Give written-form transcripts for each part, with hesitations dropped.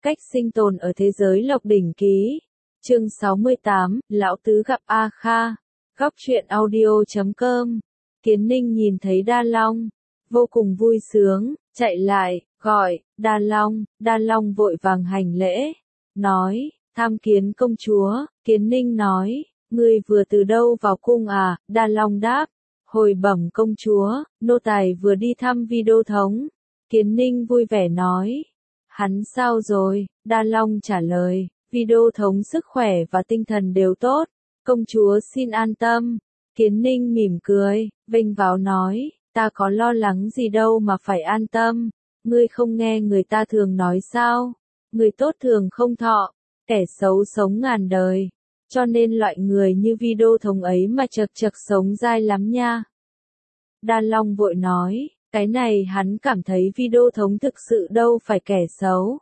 Cách sinh tồn ở thế giới Lộc Đỉnh Ký. Chương 68, Lão Tứ gặp A Kha. Góc truyện audio.com. Kiến Ninh nhìn thấy Đa Long, vô cùng vui sướng, chạy lại, gọi, Đa Long vội vàng hành lễ, nói, tham kiến công chúa. Kiến Ninh nói, ngươi vừa từ đâu vào cung à? Đa Long đáp, hồi bẩm công chúa, nô tài vừa đi thăm Vi Đô Thống. Kiến Ninh vui vẻ nói, hắn sao rồi? Đa Long trả lời, Vi Đô Thống sức khỏe và tinh thần đều tốt, công chúa xin an tâm. Kiến Ninh mỉm cười, vênh váo nói, ta có lo lắng gì đâu mà phải an tâm, ngươi không nghe người ta thường nói sao, người tốt thường không thọ, kẻ xấu sống ngàn đời, cho nên loại người như Vi Đô Thống ấy mà chật chật sống dai lắm nha. Đa Long vội nói, cái này hắn cảm thấy Vi Đô Thống thực sự đâu phải kẻ xấu,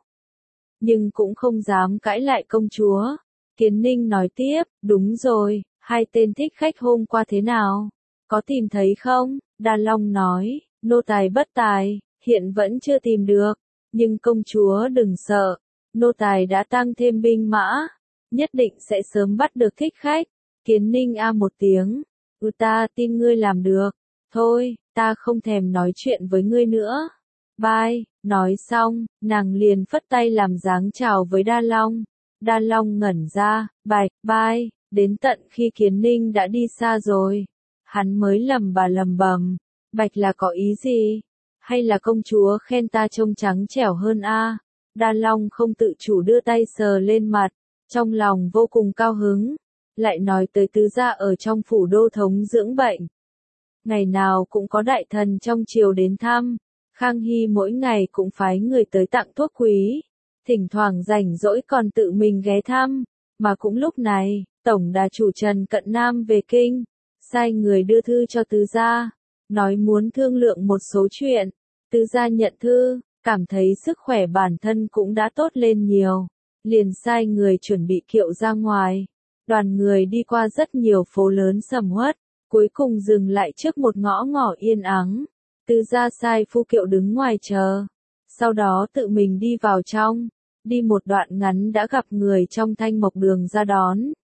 nhưng cũng không dám cãi lại công chúa. Kiến Ninh nói tiếp, đúng rồi, hai tên thích khách hôm qua thế nào? Có tìm thấy không? Đa Long nói, nô tài bất tài, hiện vẫn chưa tìm được, nhưng công chúa đừng sợ, nô tài đã tăng thêm binh mã, nhất định sẽ sớm bắt được thích khách. Kiến Ninh a một tiếng, ta tin ngươi làm được, thôi, ta không thèm nói chuyện với ngươi nữa. Bye. Nói xong, nàng liền phất tay làm dáng chào với Đa Long. Đa Long ngẩn ra, bye, đến tận khi Kiến Ninh đã đi xa rồi. Hắn mới lầm bầm, bạch là có ý gì? Hay là công chúa khen ta trông trắng trẻo hơn a? Đa Long không tự chủ đưa tay sờ lên mặt, trong lòng vô cùng cao hứng. Lại nói tới tứ gia ở trong phủ Đô Thống dưỡng bệnh. Ngày nào cũng có đại thần trong triều đến thăm. Khang Hy mỗi ngày cũng phái người tới tặng thuốc quý, thỉnh thoảng rảnh rỗi còn tự mình ghé thăm, mà cũng lúc này, Tổng đà chủ Trần Cận Nam về kinh, sai người đưa thư cho tứ gia, nói muốn thương lượng một số chuyện. Tứ gia nhận thư, cảm thấy sức khỏe bản thân cũng đã tốt lên nhiều, liền sai người chuẩn bị kiệu ra ngoài. Đoàn người đi qua rất nhiều phố lớn sầm uất, cuối cùng dừng lại trước một ngõ yên ắng. Tứ gia sai phu kiệu đứng ngoài chờ, sau đó tự mình đi vào trong, đi một đoạn ngắn đã gặp người trong Thanh Mộc Đường ra đón.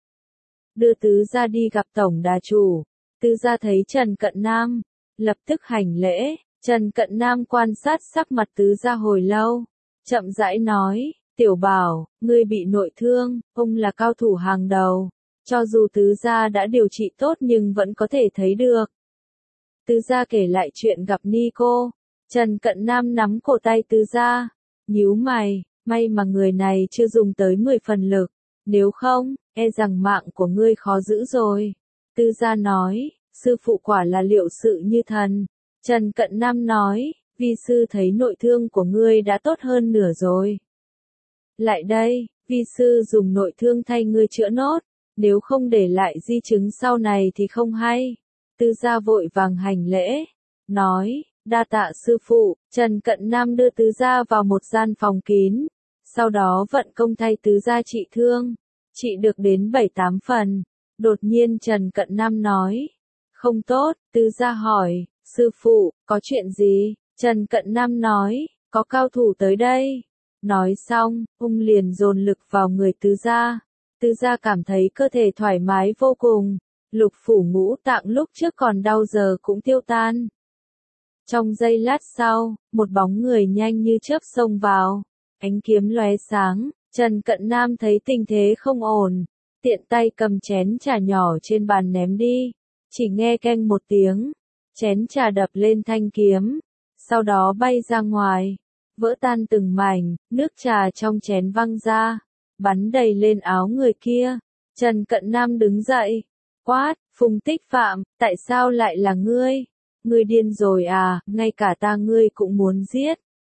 Đưa tứ gia đi gặp tổng đà chủ. Tứ gia thấy Trần Cận Nam, lập tức hành lễ. Trần Cận Nam quan sát sắc mặt tứ gia hồi lâu, chậm rãi nói, tiểu bảo, ngươi bị nội thương, ông là cao thủ hàng đầu, cho dù tứ gia đã điều trị tốt nhưng vẫn có thể thấy được. Tứ gia kể lại chuyện gặp Ni cô. Trần Cận Nam nắm cổ tay tứ gia, nhíu mày, may mà người này chưa dùng tới 10 phần lực, nếu không, e rằng mạng của ngươi khó giữ rồi. Tứ gia nói, sư phụ quả là liệu sự như thần. Trần Cận Nam nói, vi sư thấy nội thương của ngươi đã tốt hơn nửa rồi. Lại đây, vi sư dùng nội thương thay ngươi chữa nốt, nếu không để lại di chứng sau này thì không hay. Tứ gia vội vàng hành lễ, nói, đa tạ sư phụ. Trần Cận Nam đưa tứ gia vào một gian phòng kín, sau đó vận công thay tứ gia trị thương, trị được đến 7-8 phần. Đột nhiên Trần Cận Nam nói, không tốt. Tứ gia hỏi, sư phụ, có chuyện gì? Trần Cận Nam nói, có cao thủ tới đây. Nói xong, ông liền dồn lực vào người tứ gia. Tứ gia cảm thấy cơ thể thoải mái vô cùng. Lục phủ ngũ tạng lúc trước còn đau giờ cũng tiêu tan. Trong giây lát sau, một bóng người nhanh như chớp xông vào, ánh kiếm lóe sáng. Trần Cận Nam thấy tình thế không ổn, tiện tay cầm chén trà nhỏ trên bàn ném đi, chỉ nghe keng một tiếng, chén trà đập lên thanh kiếm, sau đó bay ra ngoài, vỡ tan từng mảnh, nước trà trong chén văng ra, bắn đầy lên áo người kia. Trần Cận Nam đứng dậy, quát, Phùng Tích Phạm, tại sao lại là ngươi? Ngươi điên rồi à, ngay cả ta ngươi cũng muốn giết.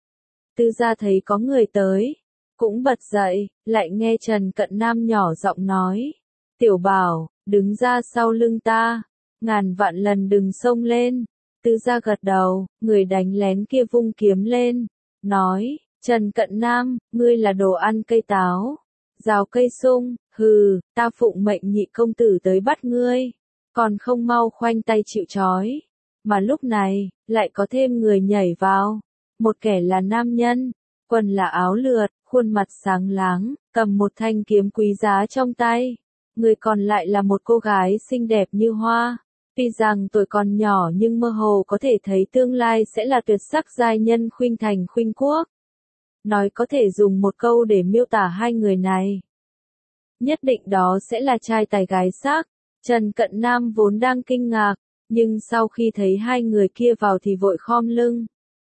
Tứ gia thấy có người tới, cũng bật dậy, lại nghe Trần Cận Nam nhỏ giọng nói, tiểu bảo, đứng ra sau lưng ta, ngàn vạn lần đừng xông lên. Tứ gia gật đầu, người đánh lén kia vung kiếm lên, nói, Trần Cận Nam, ngươi là đồ ăn cây táo, rào cây sung, hừ, ta phụng mệnh nhị công tử tới bắt ngươi, còn không mau khoanh tay chịu trói. Mà lúc này, lại có thêm người nhảy vào, một kẻ là nam nhân, quần là áo lượt, khuôn mặt sáng láng, cầm một thanh kiếm quý giá trong tay. Người còn lại là một cô gái xinh đẹp như hoa. Tuy rằng tuổi còn nhỏ nhưng mơ hồ có thể thấy tương lai sẽ là tuyệt sắc giai nhân khuynh thành khuynh quốc. Nói có thể dùng một câu để miêu tả hai người này. Nhất định đó sẽ là trai tài gái sắc. Trần Cận Nam vốn đang kinh ngạc, nhưng sau khi thấy hai người kia vào thì vội khom lưng.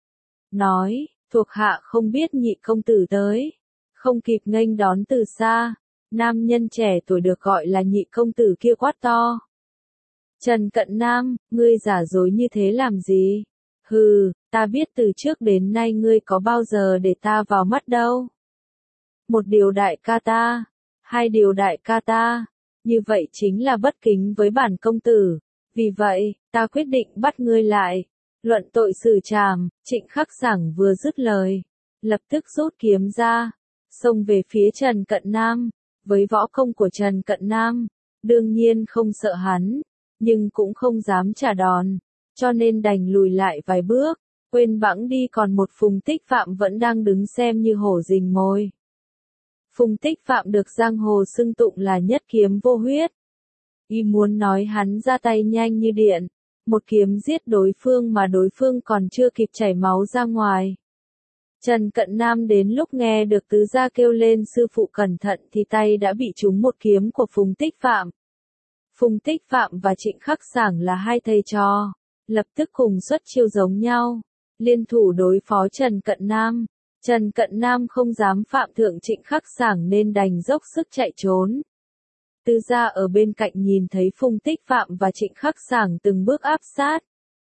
Nói, thuộc hạ không biết nhị công tử tới. Không kịp nghênh đón từ xa, nam nhân trẻ tuổi được gọi là nhị công tử kia quát to. Trần Cận Nam, ngươi giả dối như thế làm gì? Hừ, ta biết từ trước đến nay ngươi có bao giờ để ta vào mắt đâu. Một điều đại ca ta, hai điều đại ca ta, như vậy chính là bất kính với bản công tử. Vì vậy, ta quyết định bắt ngươi lại. Luận tội xử trảm. Trịnh Khắc Sảng vừa dứt lời, lập tức rút kiếm ra, xông về phía Trần Cận Nam. Với võ công của Trần Cận Nam, đương nhiên không sợ hắn, nhưng cũng không dám trả đòn, cho nên đành lùi lại vài bước, quên bẵng đi còn một Phùng Tích Phạm vẫn đang đứng xem như hổ rình mồi. Phùng Tích Phạm được giang hồ xưng tụng là nhất kiếm vô huyết. Y muốn nói hắn ra tay nhanh như điện, một kiếm giết đối phương mà đối phương còn chưa kịp chảy máu ra ngoài. Trần Cận Nam đến lúc nghe được tứ gia kêu lên sư phụ cẩn thận thì tay đã bị trúng một kiếm của Phùng Tích Phạm. Phùng Tích Phạm và Trịnh Khắc Sảng là hai thầy trò, lập tức cùng xuất chiêu giống nhau, liên thủ đối phó Trần Cận Nam. Trần Cận Nam không dám phạm thượng Trịnh Khắc Sảng nên đành dốc sức chạy trốn. Tứ gia ở bên cạnh nhìn thấy Phùng Tích Phạm và Trịnh Khắc Sảng từng bước áp sát.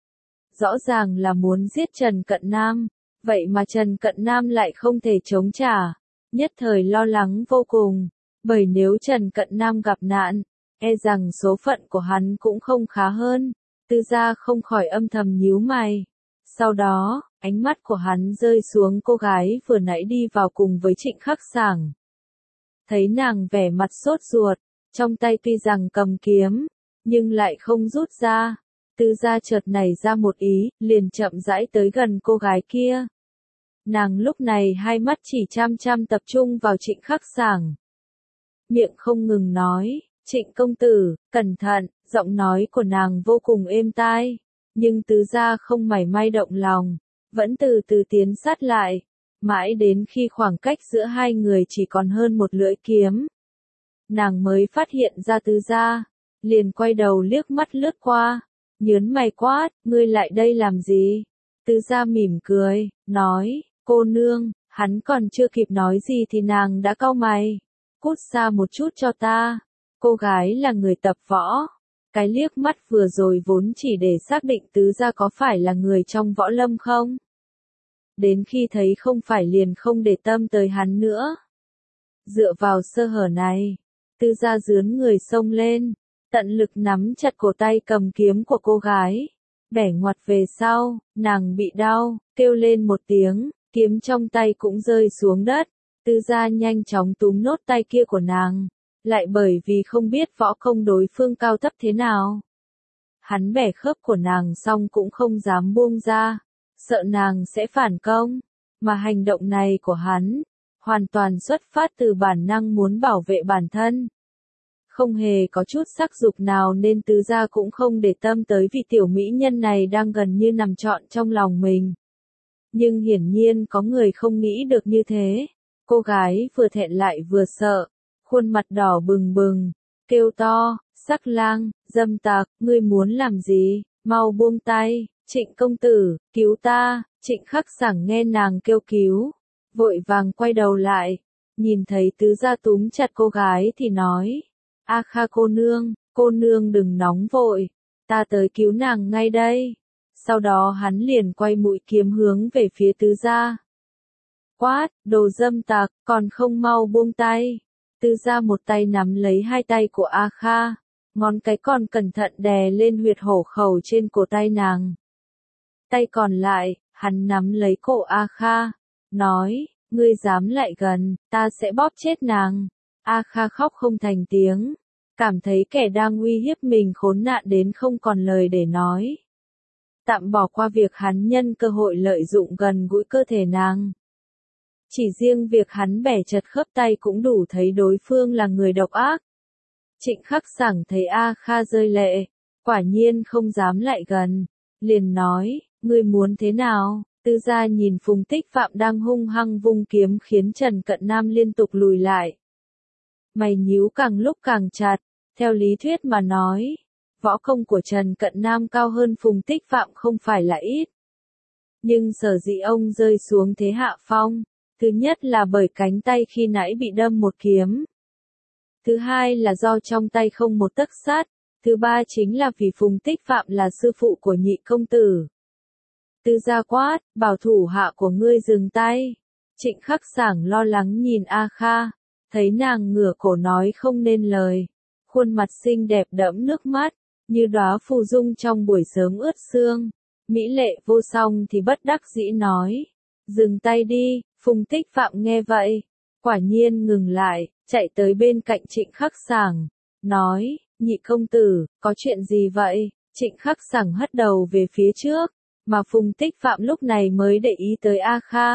Rõ ràng là muốn giết Trần Cận Nam, vậy mà Trần Cận Nam lại không thể chống trả, nhất thời lo lắng vô cùng, bởi nếu Trần Cận Nam gặp nạn, e rằng số phận của hắn cũng không khá hơn. Tứ gia không khỏi âm thầm nhíu mày. Sau đó, ánh mắt của hắn rơi xuống cô gái vừa nãy đi vào cùng với Trịnh Khắc Sảng. Thấy nàng vẻ mặt sốt ruột, trong tay tuy rằng cầm kiếm, nhưng lại không rút ra. Tứ gia chợt nảy ra một ý, liền chậm rãi tới gần cô gái kia. Nàng lúc này hai mắt chỉ chăm chăm tập trung vào Trịnh Khắc Sảng. Miệng không ngừng nói, Trịnh công tử, cẩn thận, giọng nói của nàng vô cùng êm tai. Nhưng tứ gia không mảy may động lòng, vẫn từ từ tiến sát lại, mãi đến khi khoảng cách giữa hai người chỉ còn hơn một lưỡi kiếm. Nàng mới phát hiện ra tứ gia, liền quay đầu liếc mắt lướt qua, nhớn mày quát, ngươi lại đây làm gì? Tứ gia mỉm cười, nói, cô nương, hắn còn chưa kịp nói gì thì nàng đã cau mày, cút xa một chút cho ta. Cô gái là người tập võ. Cái liếc mắt vừa rồi vốn chỉ để xác định tứ gia có phải là người trong võ lâm không. Đến khi thấy không phải liền không để tâm tới hắn nữa. Dựa vào sơ hở này, tứ gia dướn người xông lên, tận lực nắm chặt cổ tay cầm kiếm của cô gái. Bẻ ngoặt về sau, nàng bị đau, kêu lên một tiếng, kiếm trong tay cũng rơi xuống đất. Tứ gia nhanh chóng túm nốt tay kia của nàng. Lại bởi vì không biết võ công đối phương cao thấp thế nào. Hắn bẻ khớp của nàng xong cũng không dám buông ra, sợ nàng sẽ phản công, mà hành động này của hắn, hoàn toàn xuất phát từ bản năng muốn bảo vệ bản thân. Không hề có chút sắc dục nào nên tứ gia cũng không để tâm tới vị tiểu mỹ nhân này đang gần như nằm trọn trong lòng mình. Nhưng hiển nhiên có người không nghĩ được như thế, cô gái vừa thẹn lại vừa sợ. Khuôn mặt đỏ bừng bừng, kêu to, sắc lang, dâm tặc, ngươi muốn làm gì, mau buông tay, Trịnh công tử, cứu ta. Trịnh Khắc Sảng nghe nàng kêu cứu, vội vàng quay đầu lại, nhìn thấy tứ gia túm chặt cô gái thì nói, A Kha cô nương đừng nóng vội, ta tới cứu nàng ngay đây. Sau đó hắn liền quay mũi kiếm hướng về phía tứ gia. Quát, đồ dâm tặc, còn không mau buông tay. Tứ gia một tay nắm lấy hai tay của A Kha, ngón cái còn cẩn thận đè lên huyệt hổ khẩu trên cổ tay nàng. Tay còn lại, hắn nắm lấy cổ A Kha, nói, ngươi dám lại gần, ta sẽ bóp chết nàng. A Kha khóc không thành tiếng, cảm thấy kẻ đang uy hiếp mình khốn nạn đến không còn lời để nói. Tạm bỏ qua việc hắn nhân cơ hội lợi dụng gần gũi cơ thể nàng. Chỉ riêng việc hắn bẻ chật khớp tay cũng đủ thấy đối phương là người độc ác. Trịnh Khắc Sảng thấy A Kha rơi lệ, quả nhiên không dám lại gần, liền nói, ngươi muốn thế nào? Tư gia nhìn Phùng Tích Phạm đang hung hăng vung kiếm khiến Trần Cận Nam liên tục lùi lại. Mày nhíu càng lúc càng chặt, theo lý thuyết mà nói, võ công của Trần Cận Nam cao hơn Phùng Tích Phạm không phải là ít. Nhưng sở dĩ ông rơi xuống thế hạ phong, thứ nhất là bởi cánh tay khi nãy bị đâm một kiếm. Thứ hai là do trong tay không một tấc sắt, thứ ba chính là vì Phùng Tích Phạm là sư phụ của nhị công tử. Tư gia quát, bảo thủ hạ của ngươi dừng tay. Trịnh Khắc Sảng lo lắng nhìn A Kha, thấy nàng ngửa cổ nói không nên lời, khuôn mặt xinh đẹp đẫm nước mắt, như đóa phù dung trong buổi sớm ướt sương. Mỹ lệ vô song thì bất đắc dĩ nói, dừng tay đi. Phùng Tích Phạm nghe vậy, quả nhiên ngừng lại, chạy tới bên cạnh Trịnh Khắc Sảng, nói, nhị công tử, có chuyện gì vậy? Trịnh Khắc Sảng hất đầu về phía trước, mà Phùng Tích Phạm lúc này mới để ý tới A Kha.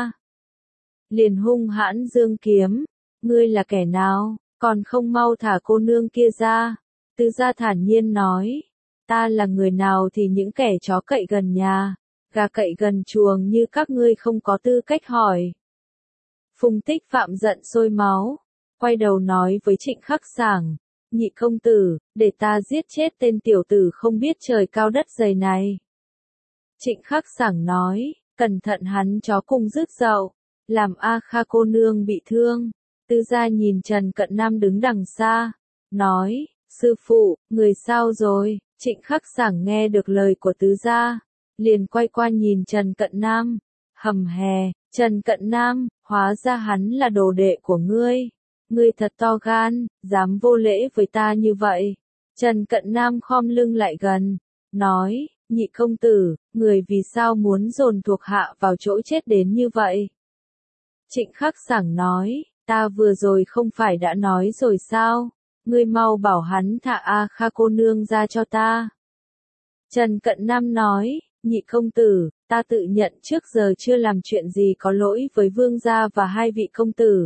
Liền hung hãn giương kiếm, ngươi là kẻ nào, còn không mau thả cô nương kia ra. Tư gia thản nhiên nói, ta là người nào thì những kẻ chó cậy gần nhà, gà cậy gần chuồng như các ngươi không có tư cách hỏi. Phùng Tích Phạm giận sôi máu, quay đầu nói với Trịnh Khắc Sảng, nhị công tử, để ta giết chết tên tiểu tử không biết trời cao đất dày này. Trịnh Khắc Sảng nói, cẩn thận hắn chó cùng rứt dậu, làm A Kha cô nương bị thương. Tư gia nhìn Trần Cận Nam đứng đằng xa, nói, sư phụ, người sao rồi? Trịnh Khắc Sảng nghe được lời của tứ gia, liền quay qua nhìn Trần Cận Nam, hầm hè, Trần Cận Nam, hóa ra hắn là đồ đệ của ngươi. Ngươi thật to gan, dám vô lễ với ta như vậy. Trần Cận Nam khom lưng lại gần, nói, nhị công tử, người vì sao muốn dồn thuộc hạ vào chỗ chết đến như vậy? Trịnh Khắc Sảng nói, ta vừa rồi không phải đã nói rồi sao? Ngươi mau bảo hắn thả A Kha cô nương ra cho ta. Trần Cận Nam nói, nhị công tử, ta tự nhận trước giờ chưa làm chuyện gì có lỗi với vương gia và hai vị công tử.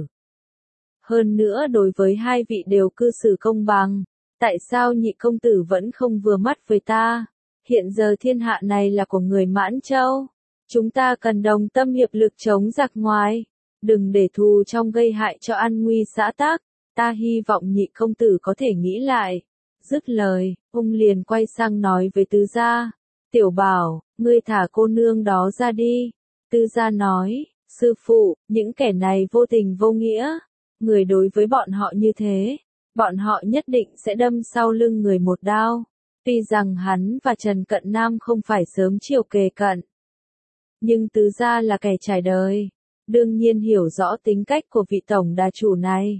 Hơn nữa đối với hai vị đều cư xử công bằng, tại sao nhị công tử vẫn không vừa mắt với ta? Hiện giờ thiên hạ này là của người Mãn Châu, chúng ta cần đồng tâm hiệp lực chống giặc ngoài, đừng để thù trong gây hại cho an nguy xã tắc, ta hy vọng nhị công tử có thể nghĩ lại. Dứt lời, ông liền quay sang nói với tứ gia, tiểu bảo, ngươi thả cô nương đó ra đi. Tư gia nói, sư phụ, những kẻ này vô tình vô nghĩa, người đối với bọn họ như thế, bọn họ nhất định sẽ đâm sau lưng người một đao. Tuy rằng hắn và Trần Cận Nam không phải sớm chiều kề cận, nhưng tứ gia là kẻ trải đời, đương nhiên hiểu rõ tính cách của vị tổng đà chủ này.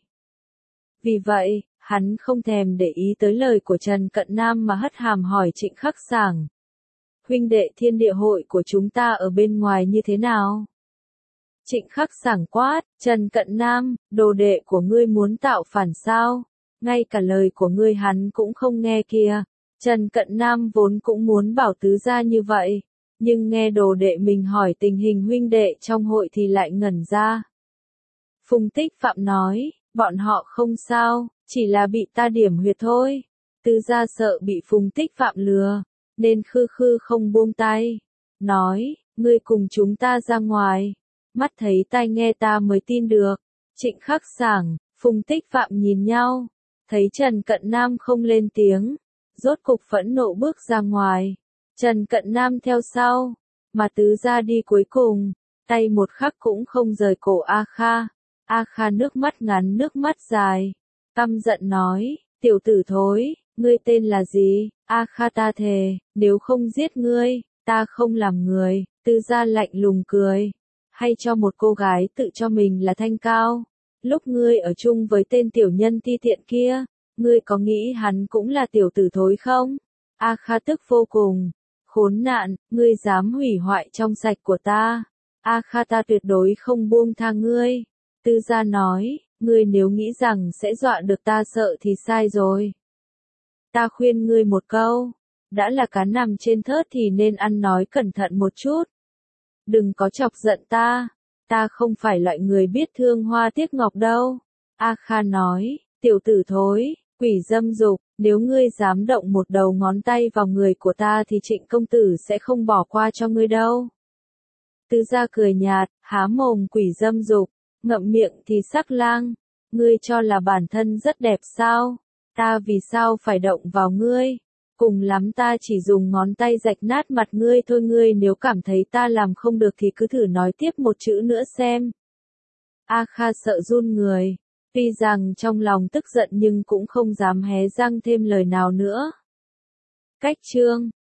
Vì vậy, hắn không thèm để ý tới lời của Trần Cận Nam mà hất hàm hỏi Trịnh Khắc Sảng. Huynh đệ thiên địa hội của chúng ta ở bên ngoài như thế nào? Trịnh Khắc Sảng quát, Trần Cận Nam, đồ đệ của ngươi muốn tạo phản sao? Ngay cả lời của ngươi hắn cũng không nghe kìa. Trần Cận Nam vốn cũng muốn bảo tứ gia như vậy, nhưng nghe đồ đệ mình hỏi tình hình huynh đệ trong hội thì lại ngẩn ra. Phùng Tích Phạm nói, bọn họ không sao, chỉ là bị ta điểm huyệt thôi. Tứ gia sợ bị Phùng Tích Phạm lừa, nên khư khư không buông tay. Nói, ngươi cùng chúng ta ra ngoài, mắt thấy tai nghe ta mới tin được. Trịnh Khắc Sảng, Phùng Tích Phạm nhìn nhau, thấy Trần Cận Nam không lên tiếng, rốt cục phẫn nộ bước ra ngoài. Trần Cận Nam theo sau, mà tứ gia đi cuối cùng, tay một khắc cũng không rời cổ A Kha. A Kha nước mắt ngắn nước mắt dài, căm giận nói, tiểu tử thối, ngươi tên là gì? A Kha ta thề, nếu không giết ngươi, ta không làm người. Tứ gia lạnh lùng cười, hay cho một cô gái tự cho mình là thanh cao. Lúc ngươi ở chung với tên tiểu nhân ti tiện kia, ngươi có nghĩ hắn cũng là tiểu tử thối không? A Kha tức vô cùng, khốn nạn, ngươi dám hủy hoại trong sạch của ta. A Kha ta tuyệt đối không buông tha ngươi. Tư gia nói, ngươi nếu nghĩ rằng sẽ dọa được ta sợ thì sai rồi. Ta khuyên ngươi một câu, đã là cá nằm trên thớt thì nên ăn nói cẩn thận một chút. Đừng có chọc giận ta. Ta không phải loại người biết thương hoa tiếc ngọc đâu. A Kha nói, tiểu tử thối, quỷ dâm dục, nếu ngươi dám động một đầu ngón tay vào người của ta thì Trịnh công tử sẽ không bỏ qua cho ngươi đâu. Tứ gia cười nhạt, há mồm quỷ dâm dục, ngậm miệng thì sắc lang, ngươi cho là bản thân rất đẹp sao? Ta vì sao phải động vào ngươi? Cùng lắm ta chỉ dùng ngón tay rạch nát mặt ngươi thôi, ngươi nếu cảm thấy ta làm không được thì cứ thử nói tiếp một chữ nữa xem. A Kha sợ run người, tuy rằng trong lòng tức giận nhưng cũng không dám hé răng thêm lời nào nữa. Cách chương